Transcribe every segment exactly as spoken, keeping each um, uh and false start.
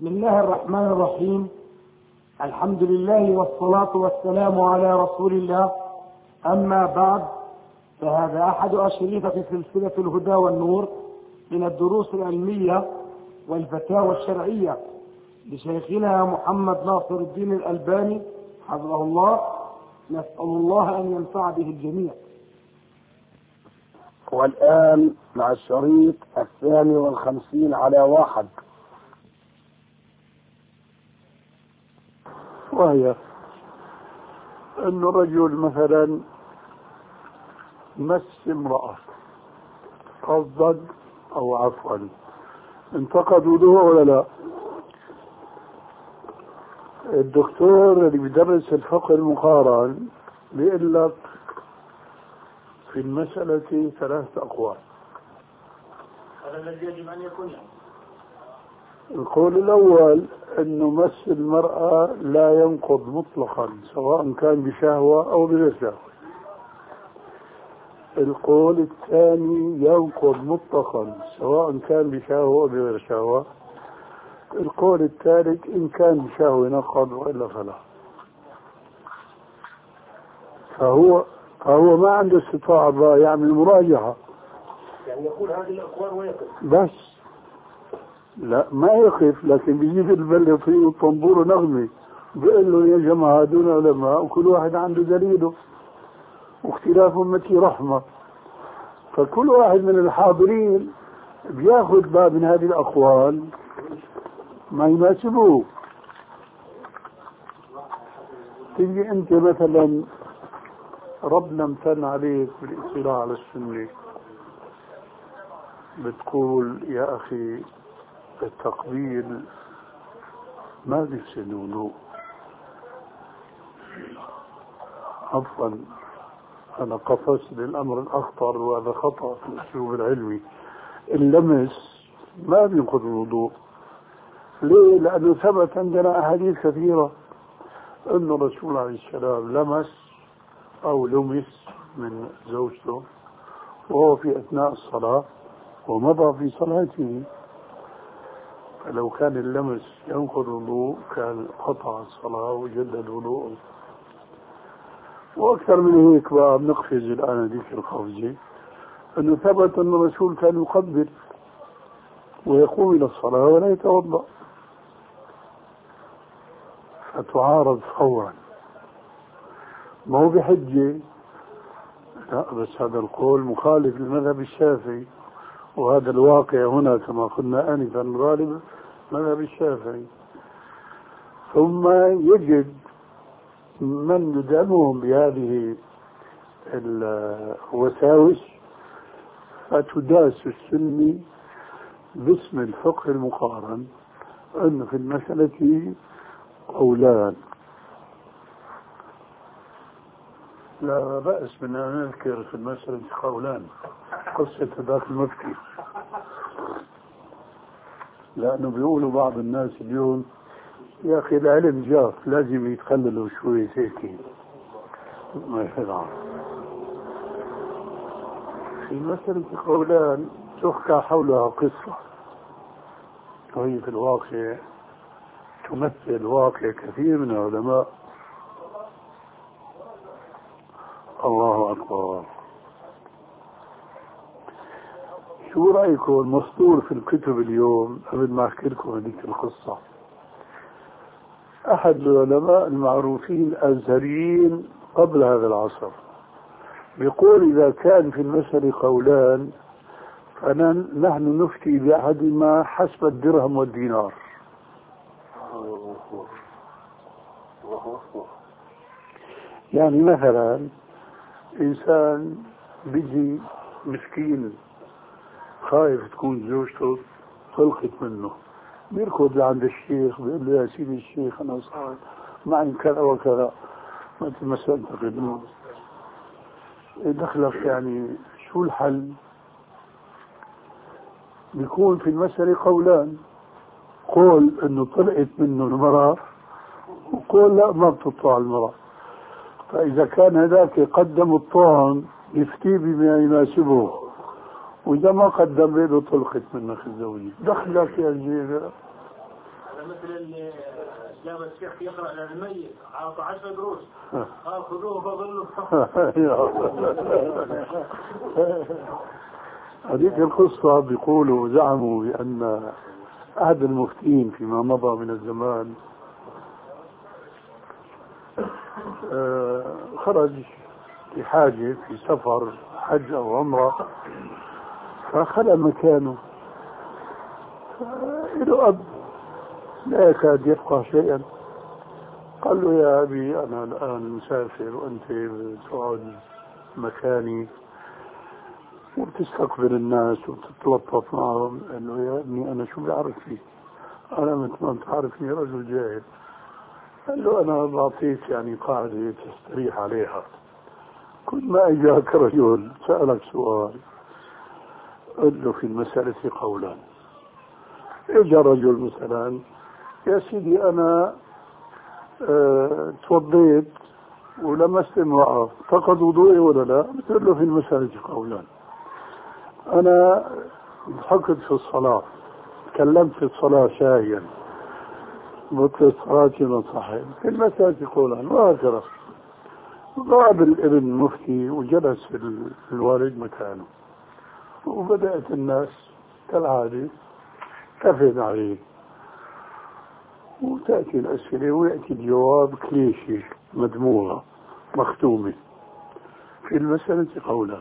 بسم الله الرحمن الرحيم. الحمد لله والصلاة والسلام على رسول الله. أما بعد، فهذا أحد أشرطة سلسلة الهدى والنور من الدروس العلمية والفتاوى الشرعية لشيخنا محمد ناصر الدين الألباني حفظه الله. نسأل الله أن ينفع به الجميع. والآن مع الشريط الثاني والخمسين على واحد، وهي أن الرجل مثلا مس امرأة قصدا أو عفوا، انتقد وضوءه ولا لا؟ الدكتور اللي بيدرس الفقه المقارن بيقول لك في المسألة ثلاثة أقوال. هذا الذي يجب أن يكون. القول الأول أنه مس المرأة لا ينقض مطلقا سواء كان بشهوة أو بغير شهوة. القول الثاني ينقض مطلقا سواء كان بشهوة أو بغير شهوة. القول الثالث إن كان بشهوة نقض وإلا فلا. فهو فهو ما عنده استطاعة بقى يعمل مراجعة، يعني يقول هذه الأقوال ويقف بس لا ما يقف، لكن بيجيب البلد فيه الطنبور ونغمي بيقول له يا جماعة دون علماء وكل واحد عنده دليله واختلاف أمتي رحمة. فكل واحد من الحاضرين بياخذ باب من هذه الأقوال ما يناسبه. تيجي أنت مثلا ربنا امتن عليك بالاطلاع على السنة، بتقول يا أخي التقبيل ما بيفسد وضوء. عفوا أنا قفزت للأمر الأخطر وهذا خطأ في الأسلوب العلمي. اللمس ما بينقض الوضوء. ليه؟ لأنه ثبت عندنا أحاديث كثيرة أن الرسول عليه السلام لمس أو لمس من زوجته وهو في أثناء الصلاة ومضى في صلاته. فلو كان اللمس ينقض الوضوء كان قطع الصلاة وجدد وضوءه. وأكثر من هيك بقى بنقفز الآن هذيك القفزة أنه ثبت أن الرسول كان يقبل ويقوم إلى الصلاة ولا يتوضأ، فتعارض فورا. ما هو بحجة، لا، بس هذا القول مخالف للمذهب الشافعي، وهذا الواقع هنا كما قلنا آنفا غالب مذهب الشافعي. ثم يجد من يدعمهم بهذه الوساوس فتداس السنة باسم الفقه المقارن أن في المسألة قولان. لا بأس من أن نذكر في المسألة قولان، قصة ذاك المفتي، لأنه بيقولوا بعض الناس اليوم يا أخي العلم جاف لازم يتخللوا شوي هيك ما يفعل. في مسألة قولان تحكى حولها قصة، وهي في الواقع تمثل واقع كثير من العلماء. الله أكبر. شو رأيكم المسطور في الكتب اليوم؟ قبل ما أحكي لكم هذيك القصة، أحد العلماء المعروفين الأزهريين قبل هذا العصر يقول إذا كان في المسألة قولان فنحن نفتي بأحدهما حسب الدرهم والدينار. يعني مثلا إنسان بيجي مسكين خايف تكون زوجته طلقت منه، بيركض لعند الشيخ بيقول له يا سيدي الشيخ أنا صار معي كذا وكذا مثل ما سألتك دخلك، يعني شو الحل؟ بيكون في المسألة قولان، قول انه طلقت منه المرأة وقول لا ما بتطلع المرأة. فإذا كان هذاك قدم الطعن يفتي بما يناسبه، وإذا ما قدم له طلقت منك الزوجية. دخلك يا جيرة هذا مثل اللي جاب الشيخ يقرأ للميت عاطى عشر قروش قال خذوه فضلوا. هذيك القصة بيقولوا زعموا بأن أحد المفتين فيما مضى من الزمان خرج لحاجة في سفر حج أو عمرة فخلى مكانه له أب لا يكاد يفقه شيئا. قال له يا أبي أنا الآن مسافر وأنت تقعد مكاني وبتستقبل الناس وبتتلطف معهم. قال له يا ابني أنا شو بعرف فيك؟ أنا مثل ما أنت عارفني رجل جاهل. قال له أنا بعطيك يعني قاعدة تستريح عليها. كل ما أجاك رجل سألك سؤال قل له في المسألة قولان. إجا رجل مثلا يا سيدي أنا اه توضيت ولمست امرأة فقد وضوئي ولا لا؟ بتقول له في المسألة قولان. أنا ضحكت في الصلاة تكلمت في الصلاة شاهيا بطلت صلاتي من صحيح في المسألة قولان. وهكذا غاب الابن المفتي وجلس الوالد مكانه وبدأت الناس كالعادة تفد عليه وتأتي الأسئلة ويأتي الجواب كليشي مدموغة مختومة في المسألة قولا.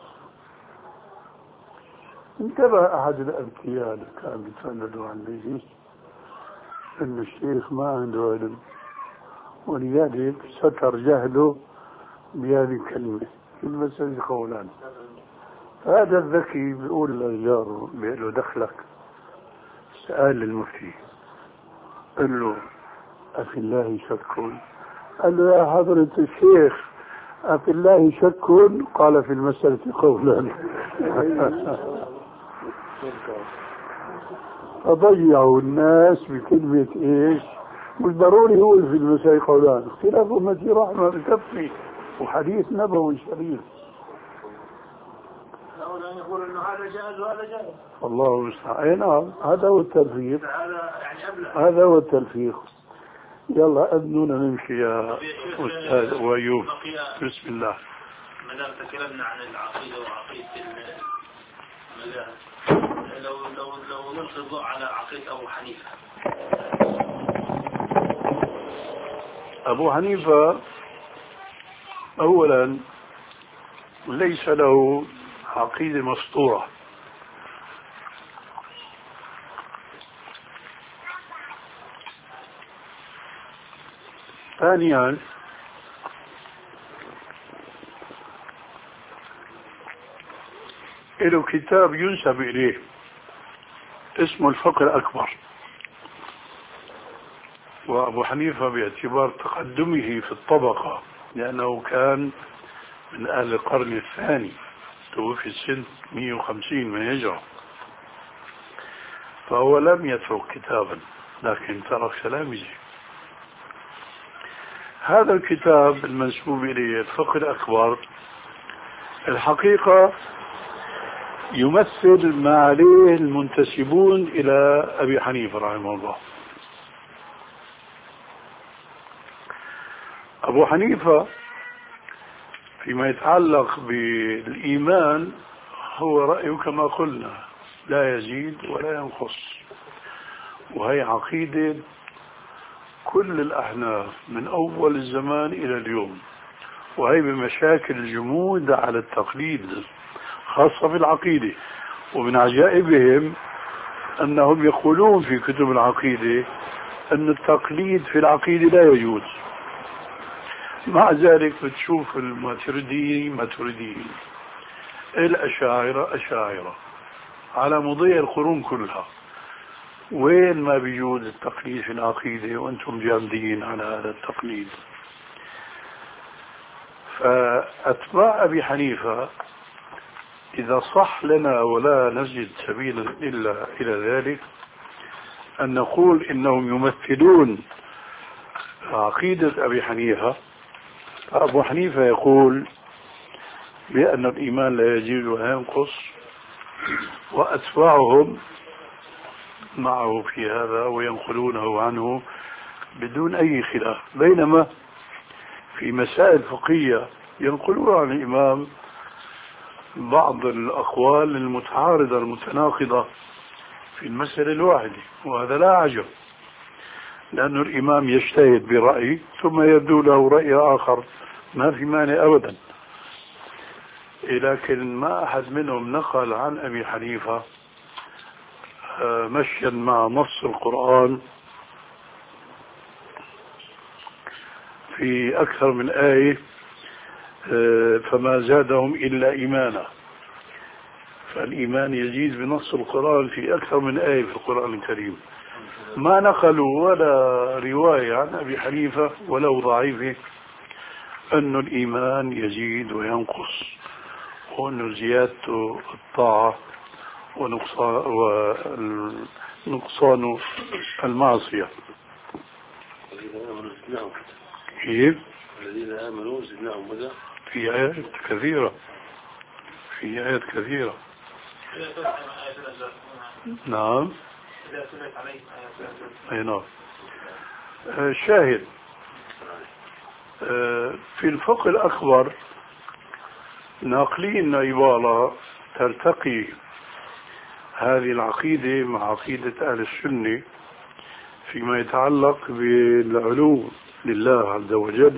انتبه أحد الأذكياء اللي كان بيتفندوا عن ليش أن الشيخ ما عنده علم ولذلك ستر جهله بهذه الكلمة في المسألة قولان. هذا الذكي بيقول لجاره بيقول له دخلك سأل المفتي قال له أفي الله شك؟ قال له يا حضرة الشيخ أفي الله شك؟ قال في المسألة قولان. فضيعوا الناس بكلمة إيش؟ مش ضروري هو في المسألة قولان. اختلاف أمتي رحمة بكفي وحديث نبوي شريف. يقول انه هذا جائز وهذا جائز. الله المستعان. نعم هذا هو التلفيق. هذا يعني أبلغ. هذا هو التلفيق. يلا أذنونا نمشي يا أستاذ وأيوب. بسم الله. ما دام تكلمنا عن العقيدة وعقيدة المذاهب لو لو لو نلقي الضوء على عقيدة أبو حنيفة. أبو حنيفة أولا ليس له عقيدة مسطورة. ثانيا له كتاب ينسب إليه اسمه الفقه الأكبر. وأبو حنيفة باعتبار تقدمه في الطبقة لأنه كان من أهل القرن الثاني توفي سنة مئة وخمسين من الهجرة فهو لم يترك كتابا لكن ترك تلاميذه. هذا الكتاب المنسوب إليه الفقه الأكبر الحقيقة يمثل ما عليه المنتسبون إلى أبي حنيفة رحمه الله. أبو حنيفة فيما يتعلق بالإيمان هو رأيه كما قلنا لا يزيد ولا ينقص، وهي عقيدة كل الأحناف من أول الزمان إلى اليوم، وهي بمشاكل الجمود على التقليد خاصة بالعقيدة. ومن عجائبهم أنهم يقولون في كتب العقيدة أن التقليد في العقيدة لا يجوز. مع ذلك بتشوف الماتريدي ماتريدي، الأشاعرة أشاعرة على مضي القرون كلها، وين ما بيجوز التقليد في العقيدة وأنتم جامدين على هذا التقليد. فأتباع أبي حنيفة إذا صح لنا ولا نجد سبيلا إلا إلى ذلك أن نقول إنهم يمثلون عقيدة أبي حنيفة. أبو حنيفة يقول بأن الإيمان لا يزيد ولا ينقص، وأتباعهم معه في هذا وينقلونه عنه بدون أي خلاف، بينما في مسائل فقهية ينقلون عن الإمام بعض الأقوال المتعارضة المتناقضة في المسألة الواحدة، وهذا لا عجب، لأن الإمام يجتهد برأي ثم يبدو له رأي آخر، ما في مانع أبدا. لكن ما أحد منهم نقل عن أبي حنيفة مشيا مع نص القرآن في أكثر من آية فما زادهم إلا إيمانا، فالإيمان يزيد بنص القرآن في أكثر من آية في القرآن الكريم. ما نقلوا ولا رواية عن أبي حنيفة ولو ضعيفة أن الإيمان يزيد وينقص، وأن زيادته الطاعة ونقصان المعصية. كيف؟ الذين آمنوا زدناهم هدى. في آيات كثيرة، في آيات كثيرة. نعم. أي نعم. شاهد في الفقه الأكبر ناقلين عبارة ترتقي هذه العقيدة مع عقيدة أهل السنة فيما يتعلق بالعلو لله عز وجل،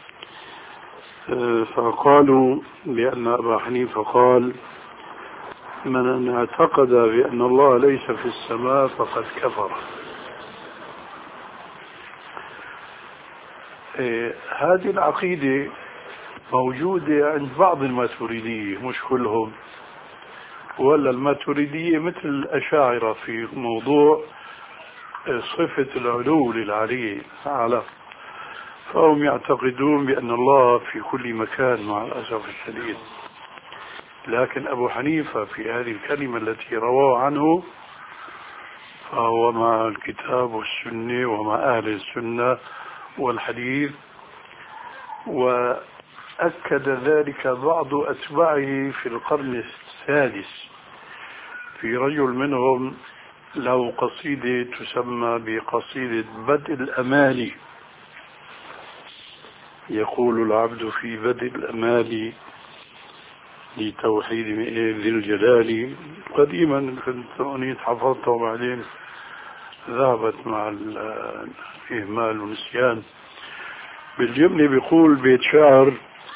فقالوا بأن أبا حنيفة قال: من اعتقد بأن الله ليس في السماء فقد كفر. هذه العقيدة موجودة عند بعض الماتريدية، مش كلهم، ولا الماتريدية مثل الأشاعرة في موضوع صفة العلو للعلي تعالى، فهم يعتقدون بأن الله في كل مكان مع الأسف الشديد. لكن أبو حنيفة في هذه الكلمة التي رواه عنه فهو مع الكتاب والسنة ومع أهل السنة والحديث، وأكد ذلك بعض أتباعه في القرن السادس. في رجل منهم له قصيدة تسمى بقصيدة بدء الأمال، يقول العبد في بدء الأمال لتوحيد ذي الجلال. قديما كنت أنيت حفظتها وبعدين ذهبت مع الإهمال والنسيان. بالجملة بيقول بيت شعر: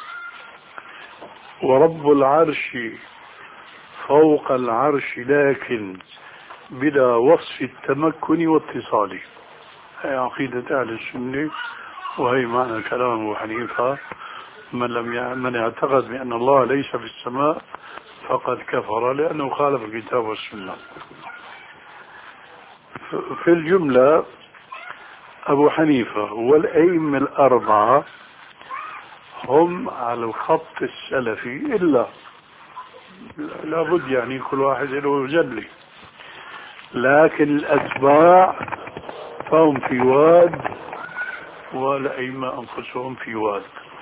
ورب العرش فوق العرش لكن بلا وصف التمكن واتصال. هي عقيدة أهل السنة، وهي معنى كلام أبو حنيفة: من لم ي... من اعتقد بأن الله ليس في السماء فقد كفر، لأنه خالف الكتاب والسنة. في الجملة أبو حنيفة والأئمة الأربعة هم على الخط السلفي، إلا لابد يعني كل واحد له جلي، لكن الأتباع فهم في واد والأئمة أنفسهم في واد.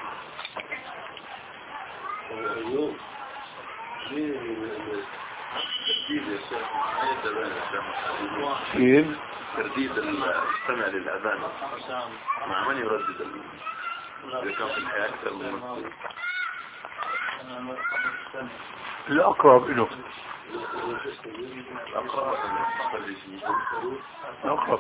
كيف؟ ترديد السمع للأذان مع من يردد إذا كان في الحياة أكثر من الأقرب له، الأقرب.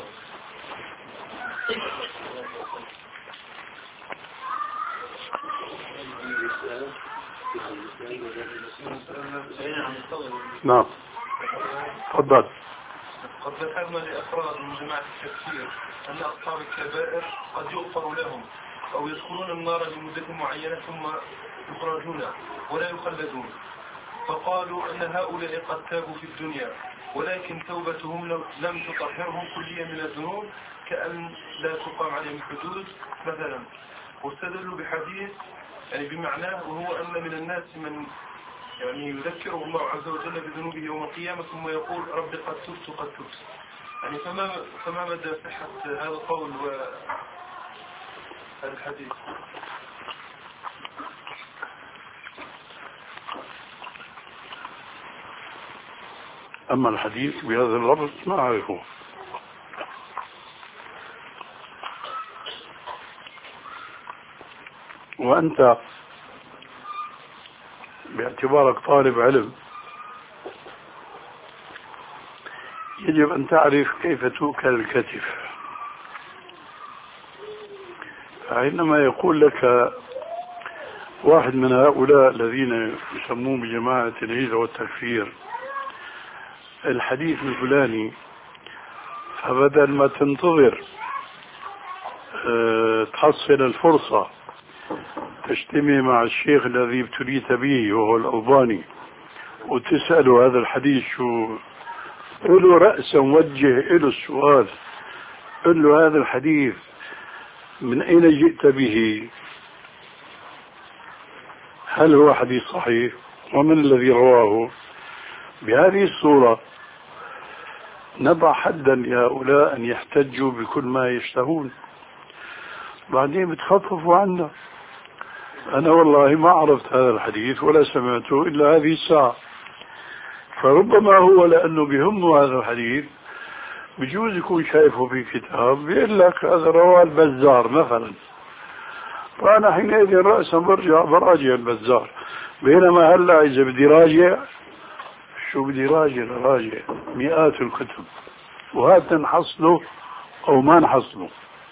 نعم تفضل. قد ذكرنا لأفراد من جماعة التفسير أن أصحاب الكبائر قد يغفر لهم أو يدخلون النار لمدة معينة ثم يخرجون ولا يخلدون، فقالوا أن هؤلاء قد تابوا في الدنيا ولكن توبتهم لم تطهرهم كليا من الذنوب كأن لا تقام عليهم حدود مثلا، واستدلوا بحديث يعني بمعناه، وهو أن من الناس من يعني يذكره الله عز وجل بذنوبه يوم القيامة ثم يقول رب قد تبت قد تبت. يعني فما فما مدى صحة هذا القول وهذا الحديث؟ أما الحديث بهذا اللفظ ما أعرفه. وأنت باعتبارك طالب علم يجب أن تعرف كيف تؤكل الكتف. فعندما يقول لك واحد من هؤلاء الذين يسمون بجماعة الهجرة والتكفير الحديث الفلاني، فبدل ما تنتظر أه تحصل الفرصة تجتمع مع الشيخ الذي ابتليت به وهو الألباني وتسأله هذا الحديث شو، قل له رأسا وجه له السؤال، قل له هذا الحديث من أين جئت به؟ هل هو حديث صحيح؟ ومن الذي رواه؟ بهذه الصورة نضع حدا لهؤلاء أن يحتجوا بكل ما يشتهون، بعدين بتخففوا عنا. أنا والله ما عرفت هذا الحديث ولا سمعته إلا هذه الساعة، فربما هو لأنه بهمه هذا الحديث بجوز يكون شايفه في كتاب بيقول لك هذا رواه البزار مثلا، فأنا حينئذ رأسا برجع براجع البزار، بينما هلا إذا بدي راجع شو بدي راجع راجع مئات الكتب، وهذا نحصله أو ما نحصله.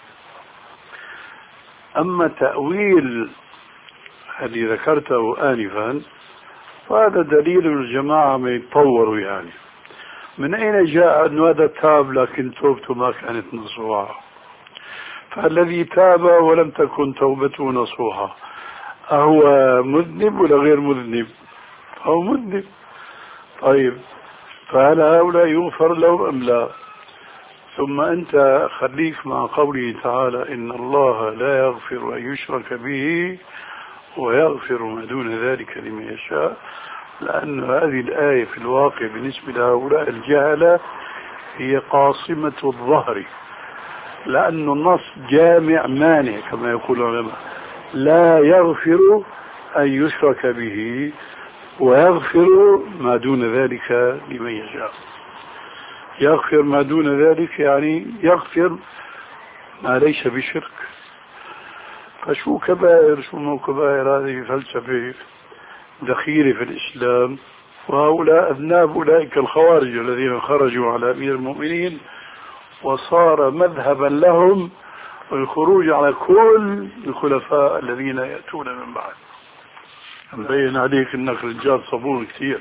أما تأويل الذي ذكرته آنفا فهذا دليل الجماعة ما يتطوروا، يعني من أين جاء أن هذا تاب لكن توبته ما كانت نصوحة؟ فالذي تاب ولم تكن توبته نصوحة أهو مذنب ولا غير مذنب؟ أو مذنب. طيب فهل هؤلاء يغفر لهم أم لا؟ ثم أنت خليك مع قوله تعالى إن الله لا يغفر أن يشرك به ويغفر ما دون ذلك لمن يشاء، لأن هذه الآية في الواقع بالنسبة لهؤلاء الجهلة هي قاصمة الظهر، لأن النص جامع مانع كما يقول العلماء، لا يغفر أن يشرك به ويغفر ما دون ذلك لمن يشاء. يغفر ما دون ذلك يعني يغفر ما ليس بشرك. فشو كبائر شو مو كبائر؟ هذه فلسفة دخيلة في الإسلام، وهؤلاء أذناب أولئك الخوارج الذين خرجوا على أمير المؤمنين وصار مذهبا لهم الخروج على كل الخلفاء الذين يأتون من بعد. مبين عليك انك رجال صبور كثير،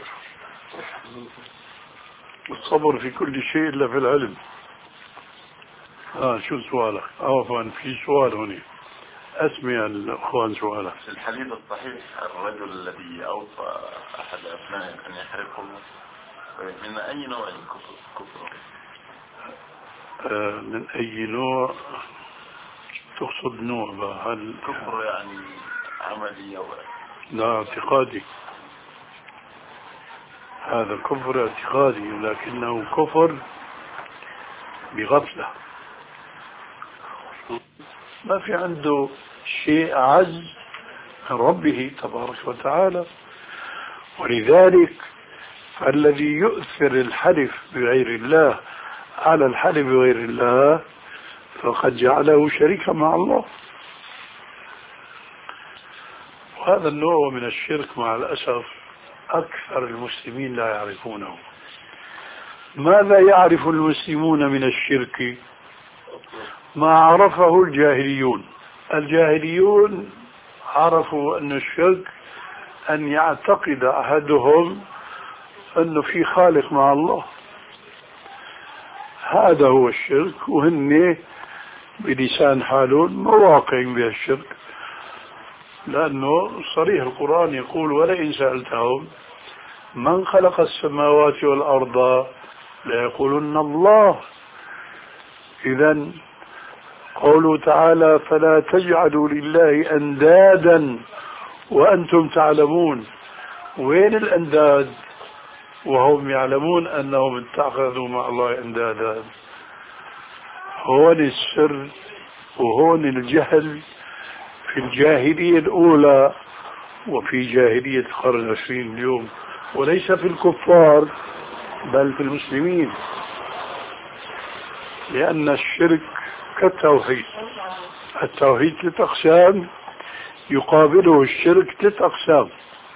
الصبر في كل شيء الا في العلم. اه شو سؤالك؟ عفوا في سؤال هنا، اسمع الاخوان سؤالك. الحديث الصحيح الرجل الذي اوصى احد ابنائه ان يحرقه من اي نوع كفر؟ آه من اي نوع تقصد؟ نوع بقى هل كفر يعني عملي او لا اعتقادي؟ هذا كفر اعتقادي لكنه كفر بغفلة، ما في عنده شيء عز من ربه تبارك وتعالى. ولذلك فالذي يؤثر الحلف بغير الله على الحلف بغير الله فقد جعله شريكا مع الله. وهذا النوع من الشرك مع الأسف أكثر المسلمين لا يعرفونه. ماذا يعرف المسلمون من الشرك؟ ما عرفه الجاهليون. الجاهليون عرفوا أن الشرك أن يعتقد أحدهم أنه في خالق مع الله، هذا هو الشرك، وهن بلسان حالون مواقع بها الشرك، لأنه صريح القرآن يقول ولئن سألتهم من خلق السماوات والأرض ليقولن الله. إذن قوله تعالى فلا تجعلوا لله أندادا وأنتم تعلمون، وين الأنداد وهم يعلمون أنهم اتخذوا مع الله أندادا؟ هون السر وهون الجهل في الجاهلية الأولى وفي جاهلية القرن العشرين اليوم، وليس في الكفار بل في المسلمين، لأن الشرك كالتوحيد، التوحيد ثلاث أقسام يقابله الشرك ثلاث أقسام.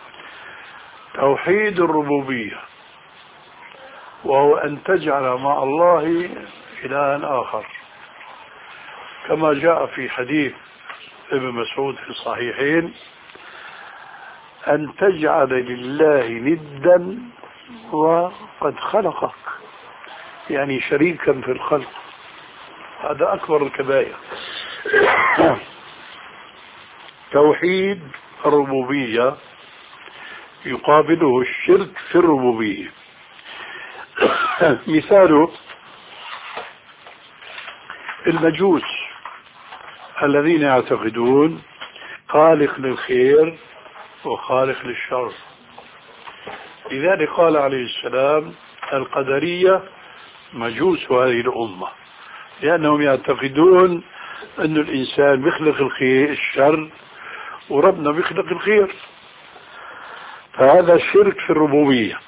توحيد الربوبية، وهو أن تجعل مع الله إلها آخر، كما جاء في حديث ابن مسعود في الصحيحين: أن تجعل لله ندا وقد خلقك، يعني شريكا في الخلق، هذا أكبر الكبائر. توحيد الربوبية يقابله الشرك في الربوبية. مثاله المجوس الذين يعتقدون خالق للخير وخالق للشر. لذلك قال عليه السلام: القدرية مجوس هذه الأمة، لأنهم يعتقدون أن الإنسان بيخلق الخير الشر وربنا بيخلق الخير، فهذا شرك في الربوبية.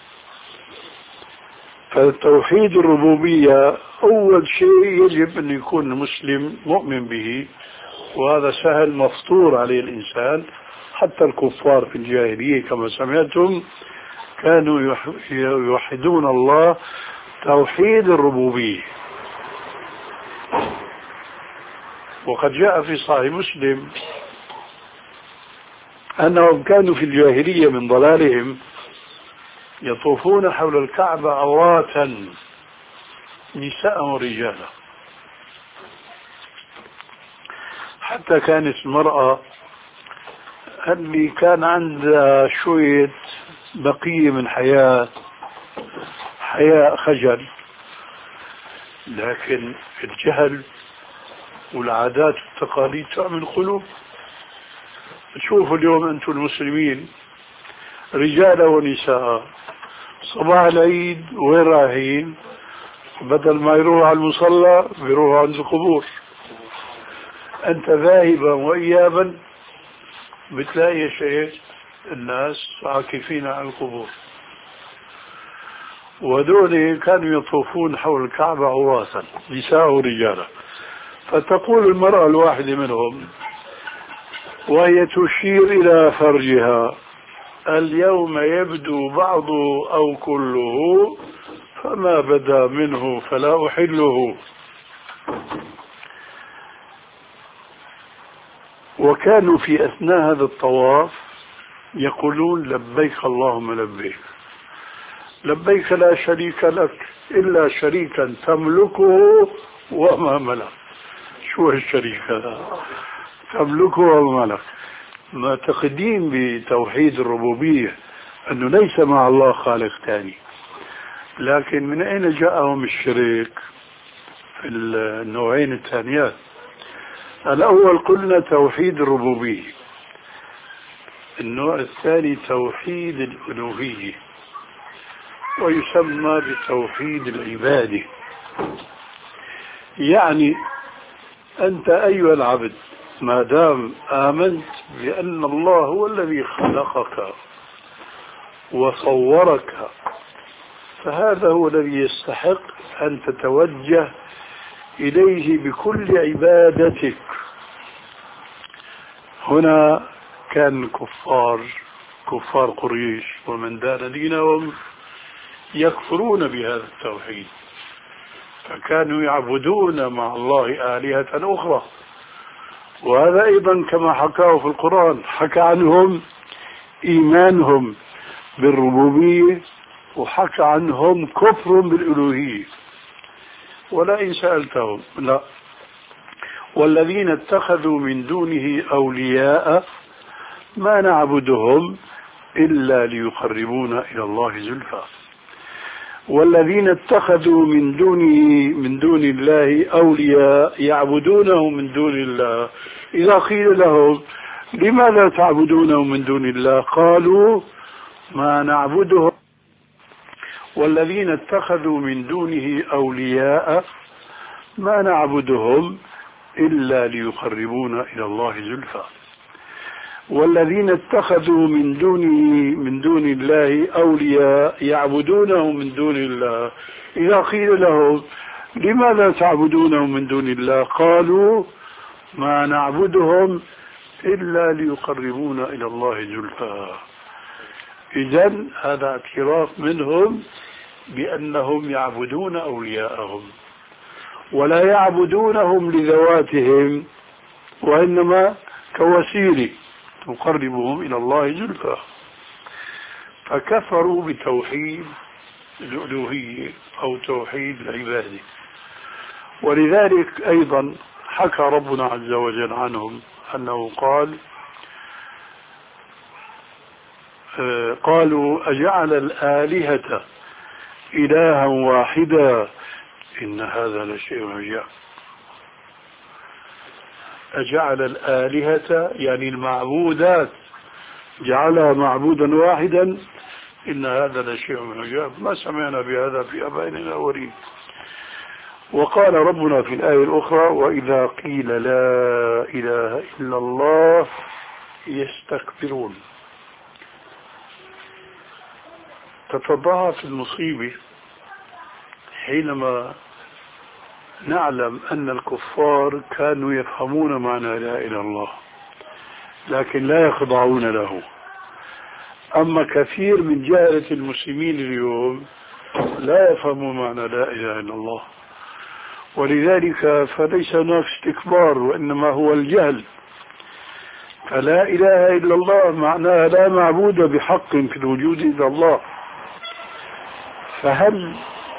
فتوحيد الربوبية أول شيء يجب أن يكون المسلم مؤمن به، وهذا سهل مفطور عليه الإنسان. حتى الكفار في الجاهلية كما سمعتم كانوا يوحدون الله توحيد الربوبية. وقد جاء في صحيح مسلم أنهم كانوا في الجاهلية من ضلالهم يطوفون حول الكعبة عراة نساء ورجالا، حتى كانت المرأة اللي كان عندها شوية بقية من حياة حياء خجل، لكن الجهل والعادات والتقاليد تعمل القلوب. شوفوا اليوم أنتم المسلمين رجال ونساء صباح العيد وين رايحين؟ بدل ما يروحوا على المصلى بيروحوا عند القبور. أنت ذاهبا وإيابا بتلاقي شيء الناس عاكفين على القبور، ودول كانوا يطوفون حول الكعبة عراة نساء ورجالا. فتقول المرأة الواحدة منهم وهي تشير إلى فرجها: اليوم يبدو بعضه أو كله، فما بدا منه فلا أحله. وكانوا في أثناء هذا الطواف يقولون: لبيك اللهم لبيك، لبيك لا شريك لك إلا شريكا تملكه وما ملك. شو الشريك هذا؟ تملكه وما ملك. معتقدين بتوحيد الربوبية أنه ليس مع الله خالق ثاني. لكن من أين جاءهم الشرك في النوعين الثانيات؟ الأول قلنا توحيد الربوبية، النوع الثاني توحيد الألوهية، ويسمى بتوحيد العبادة. يعني أنت أيها العبد ما دام آمنت بأن الله هو الذي خلقك وصورك، فهذا هو الذي يستحق أن تتوجه إليه بكل عبادتك. هنا كان كفار كفار قريش ومن دان دينهم يكفرون بهذا التوحيد، فكانوا يعبدون مع الله آلهة أخرى. وهذا أيضا كما حكاه في القرآن، حكى عنهم إيمانهم بالربوبية وحكى عنهم كفر بالألوهية. ولئن سألتهم لا والذين اتخذوا من دونه أولياء ما نعبدهم إلا ليقربونا إلى الله زلفى. والذين اتخذوا من دونه من دون الله أولياء يعبدونه من دون الله، إذا قيل لهم لماذا تعبدونه من دون الله قالوا ما نعبدهم. والذين اتخذوا من دونه أولياء ما نعبدهم إلا ليقربونا إلى الله زلفى. والذين اتخذوا من دونه من دون الله أولياء يعبدونه من دون الله إذا قيل لهم لماذا تعبدونه من دون الله قالوا ما نعبدهم إلا ليقربونا إلى الله زلفى. إذن هذا اعتراف منهم بأنهم يعبدون أولياءهم ولا يعبدونهم لذواتهم وإنما كوسيلة تقربهم إلى الله زلفى. فكفروا بتوحيد الألوهية أو توحيد العبادة. ولذلك أيضا حكى ربنا عز وجل عنهم أنه قال قالوا أجعل الآلهة إلها واحدا إن هذا لشيء عجاب. أجعل الآلهة يعني المعبودات جعلها معبودا واحدا إن هذا لشيء عجاب ما سمعنا بهذا في آبائنا الأولين. وقال ربنا في الآية الأخرى وإذا قيل لا إله إلا الله يستكبرون. تتضاعف المصيبة حينما نعلم أن الكفار كانوا يفهمون معنى لا إله إلا الله لكن لا يخضعون له. أما كثير من جهلة المسلمين اليوم لا يفهمون معنى لا إله إلا الله، ولذلك فليس هناك استكبار وإنما هو الجهل. فلا إله إلا الله معناها لا معبود بحق في الوجود إلا الله. فهل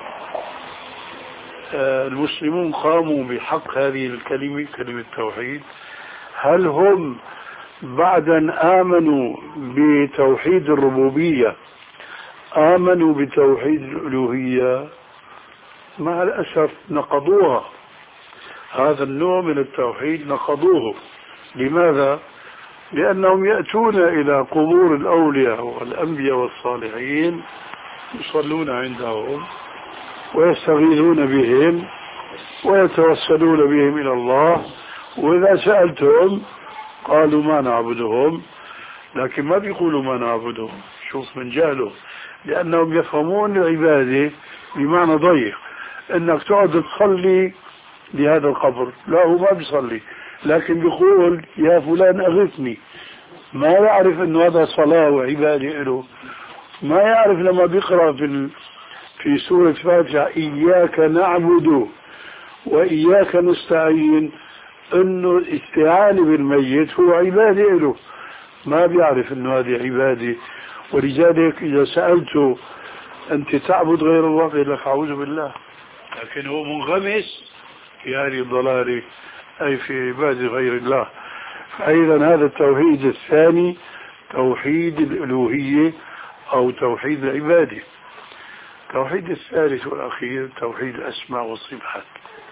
المسلمون قاموا بحق هذه الكلمة كلمة التوحيد؟ هل هم بعد أن آمنوا بتوحيد الربوبية آمنوا بتوحيد الألوهية؟ مع الأسف نقضوها. هذا النوع من التوحيد نقضوه. لماذا؟ لأنهم يأتون إلى قبور الأولياء والأنبياء والصالحين يصلون عندهم ويستغيثون بهم ويتوسلون بهم إلى الله، وإذا سألتهم قالوا ما نعبدهم، لكن ما بيقولوا ما نعبدهم. شوف من جهله، لأنهم يفهمون العبادة بمعنى ضيق، إنك تقعد تصلي لهذا القبر. لا، هو ما بيصلي لكن بيقول يا فلان أغثني. ما يعرف إنه هذا صلاة وعبادة له. ما يعرف لما بيقرأ في في سورة فاتحة إياك نعبد وإياك نستعين إنه الاستعانة بالميت هو عبادة له. ما بيعرف إنه هذه عبادة. ولذلك إذا سألته أنت تعبد غير الله بيقول لك أعوذ بالله، لكن هو منغمس في هذه الضلالة أي في عبادة غير الله. فأيضا هذا التوحيد الثاني توحيد الألوهية أو توحيد العبادة. التوحيد الثالث والأخير توحيد الأسماء والصفات.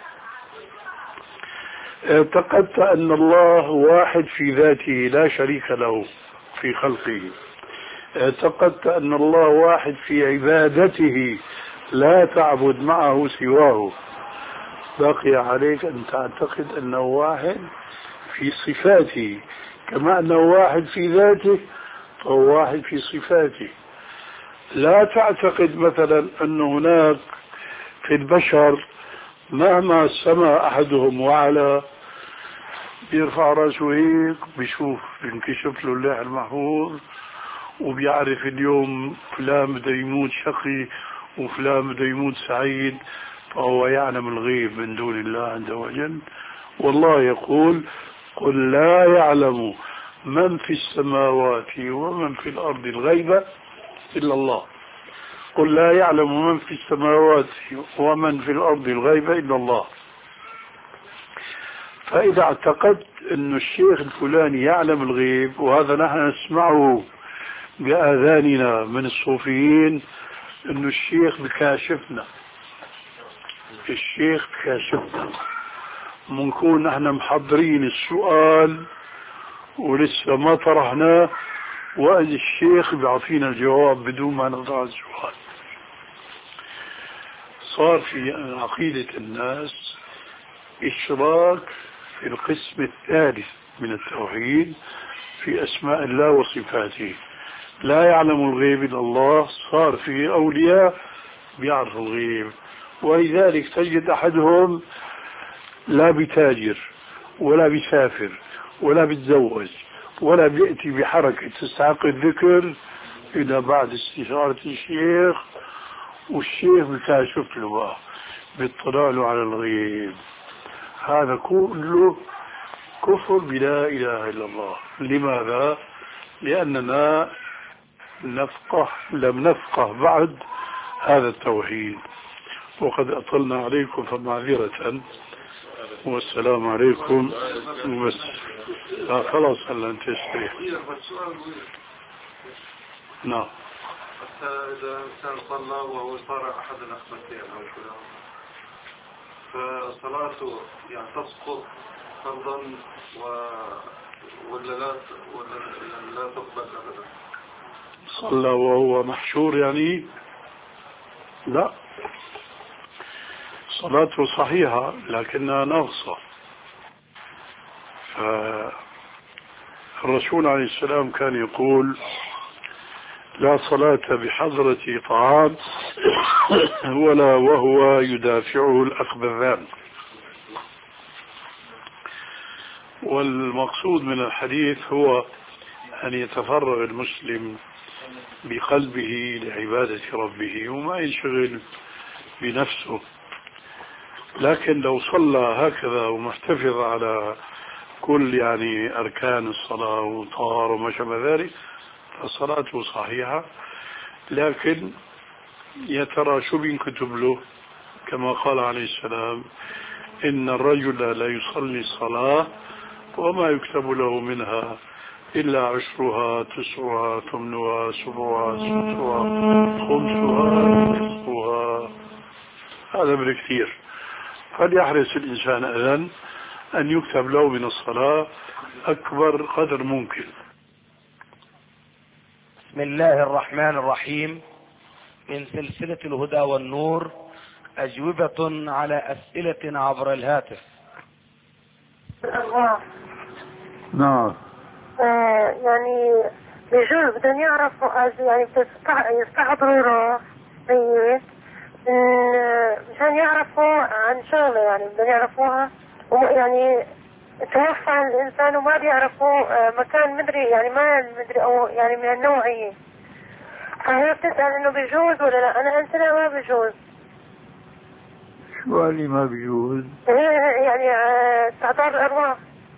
اعتقدت أن الله واحد في ذاته لا شريك له في خلقه. اعتقدت أن الله واحد في عبادته لا تعبد معه سواه. بقي عليك أن تعتقد أنه واحد في صفاته، كما أنه واحد في ذاته فهو واحد في صفاته. لا تعتقد مثلا أن هناك في البشر مهما سمى أحدهم وعلى بيرفع راسه هيك بيشوف بينكشف له اللوح المحفوظ وبيعرف اليوم فلان بده يموت شقي وفلان بده يموت سعيد، فهو يعلم الغيب من دون الله عز وجل. والله يقول قل لا يعلم من في السماوات ومن في الأرض الغيب إلا الله. قل لا يعلم من في السماوات ومن في الأرض الغيب إلا الله. فإذا اعتقدت أن الشيخ الفلاني يعلم الغيب، وهذا نحن نسمعه بآذاننا من الصوفيين، أن الشيخ بكاشفنا الشيخ بكاشفنا منكون نحن محضرين السؤال ولسه ما طرحناه، وأن الشيخ بيعطينا الجواب بدون ما نضع السؤال. صار في عقيدة الناس إشراك في القسم الثالث من التوحيد في في أسماء الله وصفاته. لا يعلم الغيب إلا الله، صار في أولياء بيعرفوا الغيب. ولذلك تجد أحدهم لا بتاجر ولا بيسافر ولا بيتزوج ولا بيأتي بحركة تستحق الذكر إلا بعد استشارة الشيخ، والشيخ بكاشف له بقى بيطلع له على الغيب. هذا كله كفر بلا إله إلا الله. لماذا؟ لأننا نفقه لم نفقه بعد هذا التوحيد. وقد أطلنا عليكم فمعذرة، والسلام عليكم. بس لا خلاص هلا انت اشتري. نعم. حتى إذا إنسان صلى وهو صار أحد الأخبثين أو كذا، فصلاته يعني تسقط فرضا و... ولا لا ولا لا تقبل أبدا؟ صلى وهو محشور يعني؟ لا، صلاته صحيحة لكنها ناقصة. فالرسول عليه السلام كان يقول: لا صلاة بحضرة طعام ولا وهو يدافعه الأخبثان. والمقصود من الحديث هو أن يتفرغ المسلم بقلبه لعبادة ربه وما ينشغل بنفسه. لكن لو صلى هكذا ومحتفظ على كل يعني أركان الصلاة وطهارة وما شابه ذلك فصلاته صحيحة، لكن يا ترى شو بينكتب له؟ كما قال عليه السلام: إن الرجل لا يصلي الصلاة وما يكتب له منها إلا عشرها تسعها ثمنها سبعها ستها خمسها نصفها. هذا بالكثير. فليحرص الإنسان أذن أن يكتب له من الصلاة أكبر قدر ممكن. بسم الله الرحمن الرحيم. من سلسلة الهدى والنور، أجوبة على أسئلة عبر الهاتف. نعم. آه يعني بجوز بدهم يعرفوا يعني يستحضروا روح ميت مشان يعرفوا عن شغلة يعني بدهم يعرفوها، يعني توفى الإنسان وما بيعرفوا مكان مدري يعني ما مدري أو يعني من النوعية. فهي بتسأل إنه بيجوز ولا لا. أنا قلت لها ما بيجوز. شو قال لي ما بيجوز؟ يعني استحضار الأرواح.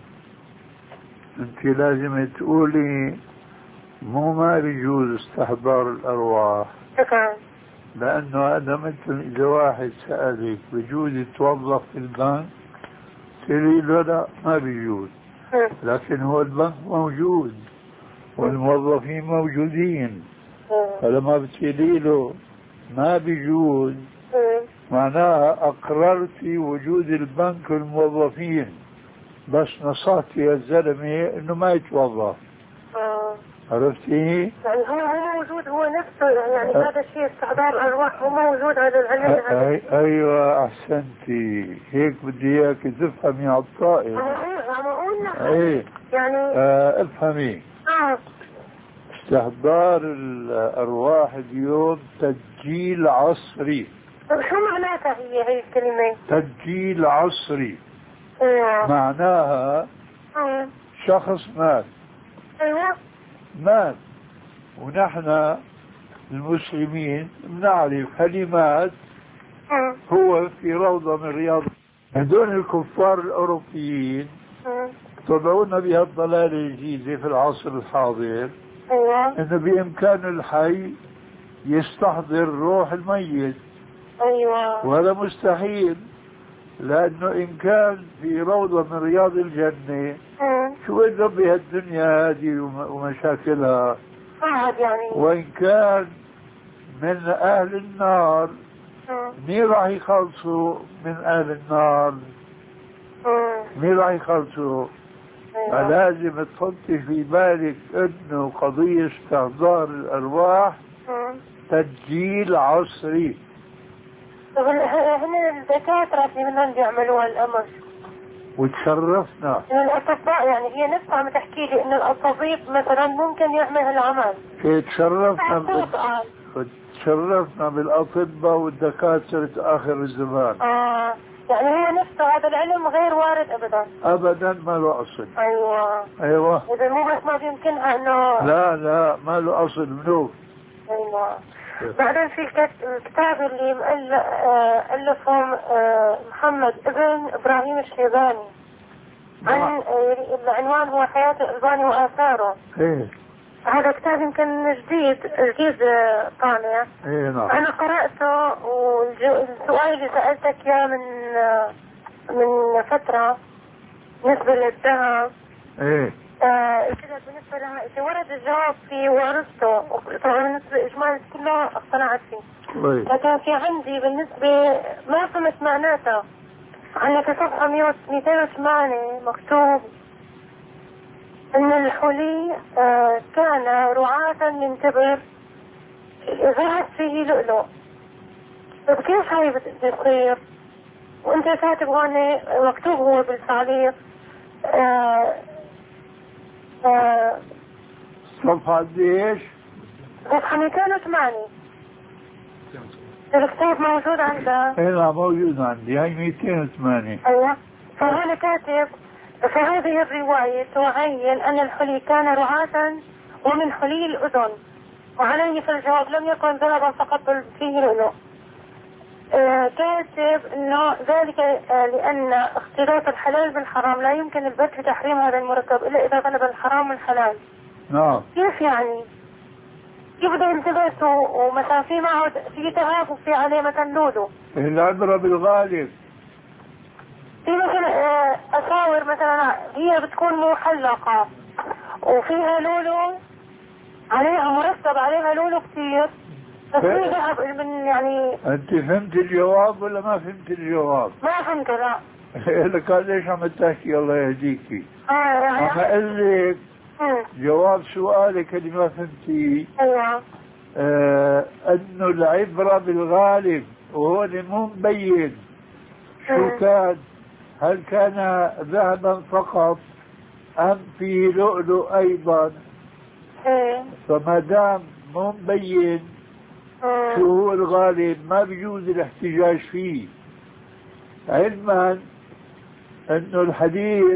أنت لازم تقولي مو ما بيجوز استحضار الأرواح. شكرا. لأنه هذا مثل إذا واحد سألك بيجوز يتوظف في البنك، تقولي له لا ما بيجوز، لكن هو البنك موجود والموظفين موجودين، فلما بتقولي له ما بيجوز معناها أقررتي وجود البنك والموظفين، بس نصحتي يا الزلمة إنه ما يتوظف. عرفتي؟ يعني هو هو موجود هو نفسه، يعني هذا الشيء استحضار أرواح هو موجود هذا العلم. أي أيوة أحسنتي، هيك بدي إياك تفهمي على الطائر. عم أقول لك. إيه يعني آه افهمي. آه. استحضار الأرواح اليوم تسجيل عصري. طيب شو معناتها هي هي الكلمة؟ تسجيل عصري. ايوه. معناها ايوه. شخص مات. ايوه. مات ونحن المسلمين بنعرف كلمات هو في روضة من رياض. هذول الكفار الأوروبيين طبعونا بها الضلال الجيزة في العصر الحاضر. ايوه. انه بامكان الحي يستحضر روح الميت. ايوه. وهذا مستحيل، لانه ان كان في روضة من رياض الجنة شو بده بهالدنيا هذه ومشاكلها. يعني. وان كان من اهل النار مين راح يخلصوا من اهل النار؟ مين راح يخلصوا؟ فلازم تحطي في بالك انه قضية استحضار الارواح تسجيل عصري. طب هنا الدكاترة في منهم بيعملوا هالامر. وتشرفنا. من الأطباء يعني هي نفسها عم تحكي لي إن الطبيب مثلا ممكن يعمل هالعمل. إيه تشرفنا بال... قال تشرفنا بالأطباء والدكاترة آخر الزمان. آه يعني هو نفسه هذا العلم غير وارد أبدا. أبدا ما له أصل. أيوة. أيوة. إذا مو بس ما بيمكنها إنه. لا لا ما له أصل منو. أيوة. بعدين في الكتاب اللي ألفه محمد ابن إبراهيم الشيباني عن العنوان هو حياة الألباني وآثاره. إيه. هذا كتاب يمكن جديد جديد طالع. إيه نعم. أنا قرأته والسؤال اللي سألتك إياه من من فترة بالنسبة للذهب. إيه. آه كده بالنسبة لها إذا ورد الجواب فيه وعرفته طبعا بالنسبة لإجمال كله اقتنعت فيه. طيب. لكن في عندي بالنسبة ما فهمت معناته. عندك صفحة مئتين وثمانية مكتوب إن الحلي آه كان رعاة من تبر ذهب فيه لؤلؤ. طيب كيف هاي بتصير؟ وأنت كاتب هون مكتوب هو بالتعليق آه آه صفحة قد ايش؟ صفحة مئتين وثمانية. الكتاب موجود عندك؟ ايه لا موجود عندي هاي مئتين وثمانية. ايوه. فهنا كاتب فهذه الرواية تعين أن الحلي كان رعاة ومن حلي الأذن وعليه في الجواب لم يكن ذهبا فقط بل فيه لؤلؤ. آه كاتب انه ذلك آه لان اختلاط الحلال بالحرام لا يمكن البت بتحريم هذا المركب الا اذا غلب الحرام الحلال. نعم. كيف يعني؟ كيف بده يلتبس ومثلا في معه في ذهب وفي عليه مثلا لولو؟ العبرة بالغالب. في مثلا آه اساور مثلا هي بتكون محلقة وفيها لولو عليها مرتب عليها لولو كثير. بس في ذهب من يعني. انت فهمت الجواب ولا ما فهمت الجواب؟ ما فهمت لا. لك ليش عم تحكي الله يهديكي؟ اه يعني عم اقول لك جواب سؤالك اللي ما فهمتيه. ايوه. آه انه العبرة بالغالب وهون مو مبين شو كان، هل كان ذهبا فقط ام في لؤلؤ ايضا؟ ايه. فما دام مو مبين شو هو الغالب ما بيجوز الاحتجاج فيه، علما انه الحديث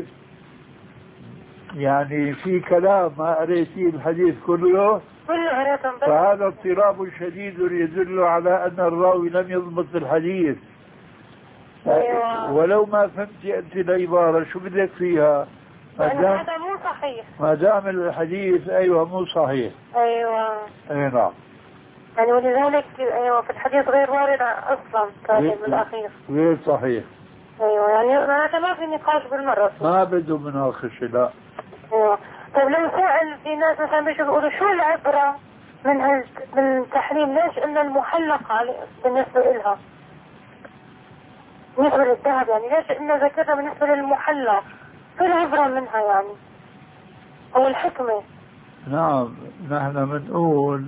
يعني في كلام ما قريتيه الحديث كله فهذا اضطراب شديد يدل على ان الراوي لم يضبط الحديث. أيوة. ولو ما فهمتي انت العبارة شو بدك فيها؟ ما دام هذا مو صحيح. ما دام الحديث ايوه مو صحيح. ايوه. اي نعم. يعني ولذلك ايوه في الحديث غير وارد اصلا كاتب بالاخير. غير صحيح. ايوه يعني معناتها ما في نقاش بالمره. ما بده مناقشه لا. ايوه. طيب لو سأل في ناس مثلا بيجوا بيقولوا شو العبره من هال من التحريم؟ ليش ان المحلقه بالنسبه لها بالنسبه للذهب يعني ليش ان ذكرنا بالنسبه للمحلق؟ شو العبره منها يعني؟ او الحكمه؟ نعم نحن بنقول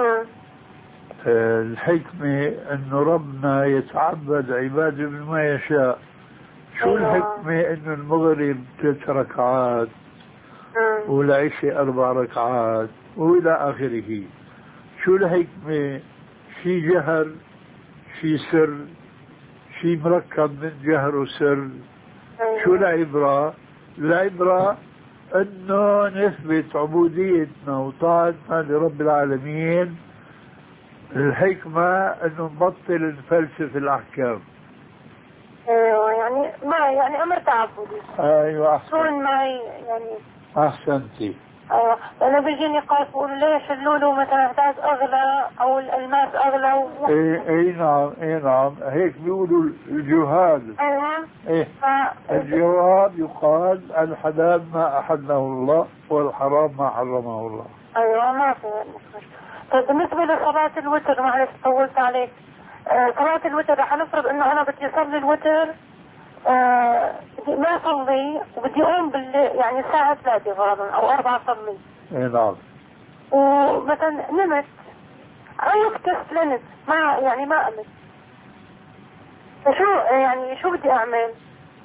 الحكمة انه ربنا يتعبد عباده بما يشاء. شو الحكمة انه المغرب ثلاث ركعات والعشاء اربع ركعات والى اخره؟ شو الحكمة؟ شي جهر شي سر شي مركب من جهر وسر. شو العبرة؟ العبرة انه نثبت عبوديتنا وطاعتنا لرب العالمين. الحكمة انه نبطل نفلسف الاحكام. ايوه يعني ما يعني امر تعبدي. ايوه احسن. شلون معي يعني. احسنتي. ايوه لانه بيجيني قاس بقول ليش اللولو مثلا احتاج اغلى او الالماس اغلى و... اي اي نعم اي نعم هيك بيقولوا الجهال. ايوه. ايه ف... الجواب يقال الحلال ما احله الله والحرام ما حرمه الله. ايوه ما في. طيب بالنسبة لصلاة الوتر معلش طولت عليك. آه صلاة الوتر رح نفرض انه انا بدي اصلي الوتر آه بدي ما اصلي وبدي اقوم بال يعني الساعة ثلاثة غالبا او أربعة اصلي. اي نعم. ومثلا نمت او اكتسلنت ما يعني ما قمت. فشو يعني شو بدي اعمل؟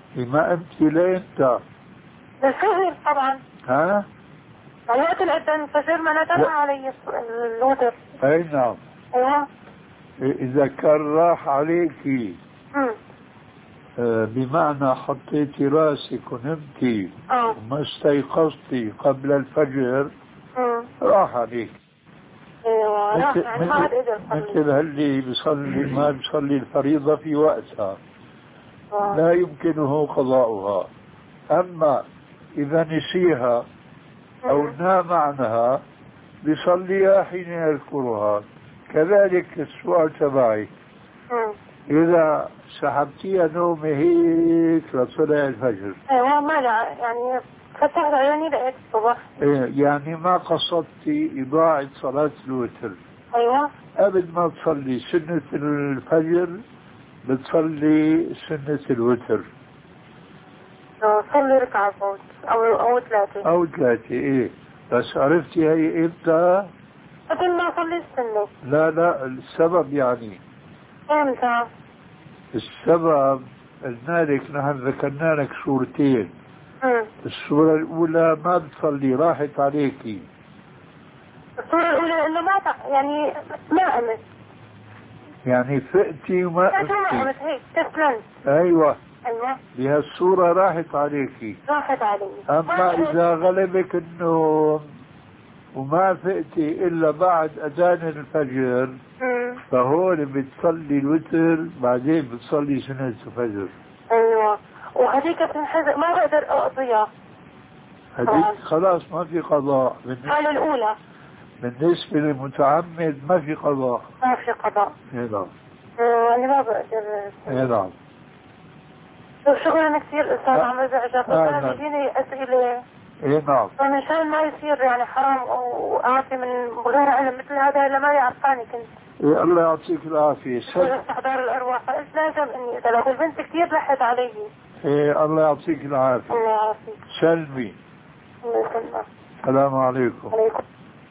ما أنت لإمتى؟ للفجر طبعا. ها؟ وقت الأذان الفجر ما ندم علي الوتر. أي نعم. أيوه. إذا كان راح عليكي امم آه بمعنى حطيتي راسك ونمتي اه وما استيقظتي قبل الفجر امم راح عليك. ايوه راح مثل, يعني ما عاد مثل, اقدر اصلي. مثل هاللي بيصلي ما بيصلي الفريضة في وقتها آه. لا يمكنه قضاؤها. أما إذا نسيها أو نام عنها بيصليها حين يذكرها. كذلك السؤال تبعي امم إذا سحبتيها نومة هيك لطلع الفجر ايوه ما لا يعني فتحت عيوني لقيت الصبح. إيه يعني ما قصدتي إضاعة صلاة الوتر. ايوه. قبل ما تصلي سنة الفجر بتصلي سنة الوتر. اه صلي ركعة فوت او او ثلاثة. أو ثلاثة إيه. بس عرفتي هي إمتى؟ قبل ما اصلي السنة. لا لا السبب يعني امتى؟ السبب قلنا لك نحن ذكرنا لك صورتين. امم الصورة الأولى ما بتصلي راحت عليكي. الصورة الأولى إنه ما تق... يعني ما قمت. يعني فقتي وما لا شو ما قمتي. قمت هيك تسلمت. أيوة أيوة بهالصورة راحت عليكي. راحت علي. أما إذا غلبك النوم وما فقتي إلا بعد أذان الفجر امم فهون بتصلي الوتر بعدين بتصلي سنة الفجر. أيوة وهذيك بتنحزق ما بقدر أقضيها. هذيك خلاص ما في قضاء. الحالة الأولى بالنسبة للمتعمد ما في قضاء. ما في قضاء. اي نعم. يعني ما بقدر. اي نعم. شغلنا كثير أستاذ عم بزعجك. آه أنا بيجيني أسئلة. اي نعم. فمنشان ما يصير يعني حرام وأعطي من غير علم مثل هذا إلا ما يعرفاني كنت. إيه الله يعطيك العافية. سل... استحضار الأرواح فقلت لازم إني أسألك والبنت كثير لحت علي. إيه الله يعطيك العافية. الله يعافيك. سلمي. الله يسلمك. السلام عليكم. عليكم.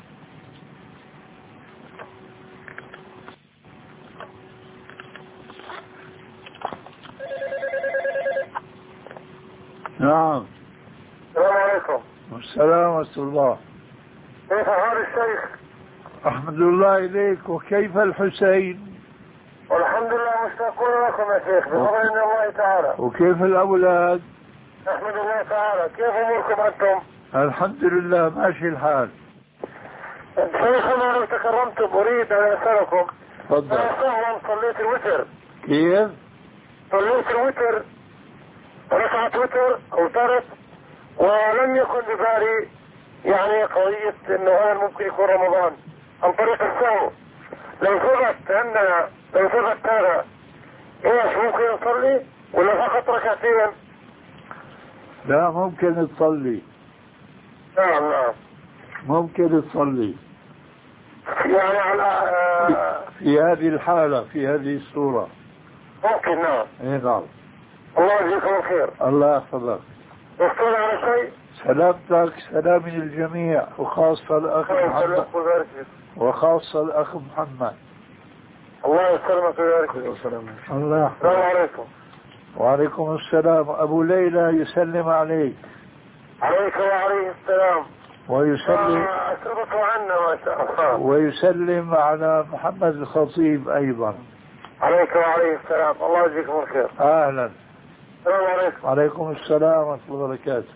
نعم. السلام عليكم. والسلام ورحمة الله. كيف حال الشيخ؟ أحمد الله إليك. وكيف الحسين؟ والحمد لله مشتاقون لكم يا شيخ بفضل من الله تعالى. وكيف الأولاد؟ نحمد الله تعالى. كيف أموركم أنتم؟ الحمد لله ماشي الحال. شيخنا لو تكرمتم أريد أن أسألكم. تفضل. أنا فعلا صليت الوتر. كيف؟ صليت الوتر ركعة وتر أو ترك ولم يكن ببالي يعني قضية إنه هذا ممكن يكون رمضان عن طريق السهو. لو ثبت أن لو ثبت هذا إيش ممكن نصلي ولا فقط ركعتين؟ لا ممكن تصلي. نعم نعم. ممكن تصلي. يعني على آه في هذه الحالة في هذه الصورة. ممكن نعم. اي نعم. الله يجزيكم الخير. الله يحفظك. يحصل على شيء؟ سلامتك سلام الجميع وخاصة الأخ محمد وخاصة الأخ محمد. الله يسلمك ويبارك فيك. الله يحفظك. السلام عليكم. وعليكم السلام. أبو ليلى يسلم عليك. عليك وعليه السلام. ويسلم أسربكم عنا ما شاء الله. ويسلم على محمد الخطيب أيضا. عليك وعليه السلام. الله يجزيكم الخير. أهلا. السلام عليكم. وعليكم السلام ورحمة الله وبركاته.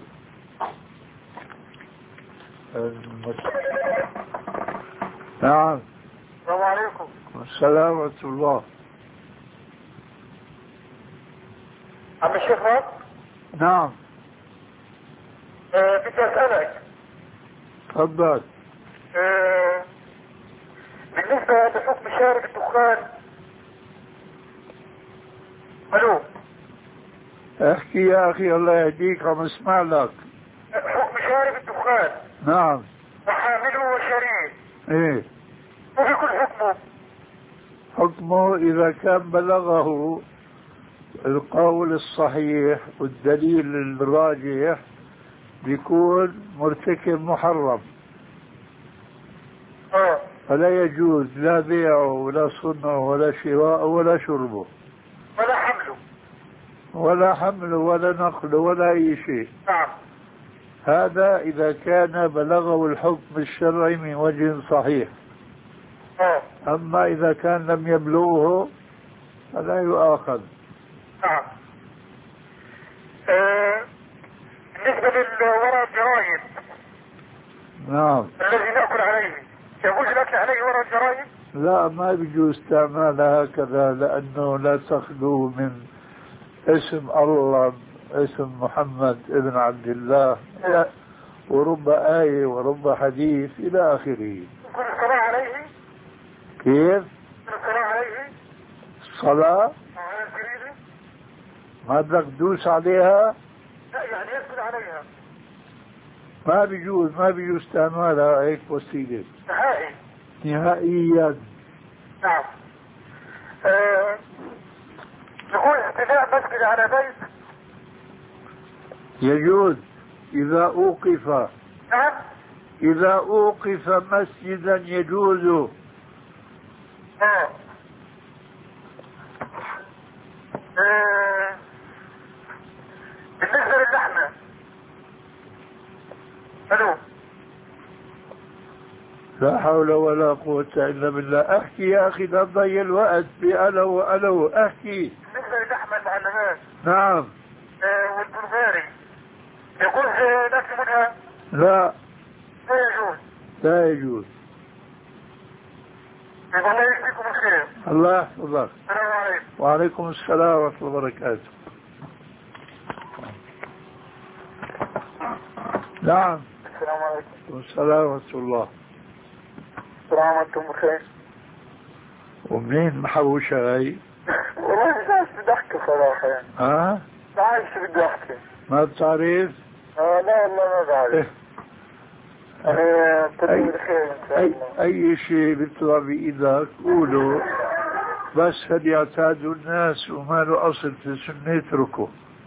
المت... نعم. السلام عليكم. السلام ورحمة الله. عم الشيخ راب؟ نعم. أه بدي أسألك. تفضل. أه بالنسبة لحكم شارب الدخان. ألو. احكي يا أخي الله يهديك عم اسمع لك. حكم شارب الدخان. نعم. وحامله وشريه. ايه. وبيكون حكمه؟ حكمه إذا كان بلغه القول الصحيح والدليل الراجح بيكون مرتكب محرم. اه. فلا يجوز لا بيعه ولا صنعه ولا شراءه ولا شربه. ولا حمله. ولا حمل ولا نقل ولا أي شيء. نعم. هذا إذا كان بلغه الحكم الشرعي من وجه صحيح. آه. أما إذا كان لم يبلغه فلا يؤاخذ. نعم. آه، بالنسبة للورق الجرايد. نعم. الذي نأكل عليه يجوز الأكل عليه ورق الجرايد؟ لا، ما بيجوز استعمالها هكذا، لأنه لا تخلو من اسم الله، اسم محمد ابن عبد الله، ورب آية ورب حديث إلى آخره. كل الصلاة عليه؟ كيف؟ كل الصلاة عليه؟ الصلاة؟ على الجريدة؟ ما بدك تدوس عليها؟ لا يعني يدخل عليها. ما بيجوز، ما بيجوز استعمالها هيك وسيلة نهائي. نهائيا. نعم. آه، يقول احتفاء مسجد على بيت. يجوز إذا أوقف. نعم. إذا أوقف مسجدا يجوز. اه. آه، بالنسبة للحمة. الو. لا حول ولا قوة إلا بالله. أحكي يا أخي، لا تضيع الوقت بألو ألو. أحكي. بالنسبة للحمة المعلمات. نعم. آه، والبلغاري يقول نفس منها؟ لا، لا يجوز. لا يجوز. يقول الله يجزيكم الخير. الله يحفظك. السلام عليكم. وعليكم السلام ورحمة الله وبركاته. نعم. السلام عليكم. والسلام ورحمة الله. السلام عليكم بخير. ومنين محوشة هاي؟ والله مش عارف بدي احكي صراحة يعني. ها؟ مش عارف شو بدي احكي. ما بتعرف؟ آه لا والله ما بعرف. انا كنت بخير ان شاء الله. أي شيء بيطلع بإيدك قوله، بس هل يعتادوا الناس وما له أصل في السنة اتركه.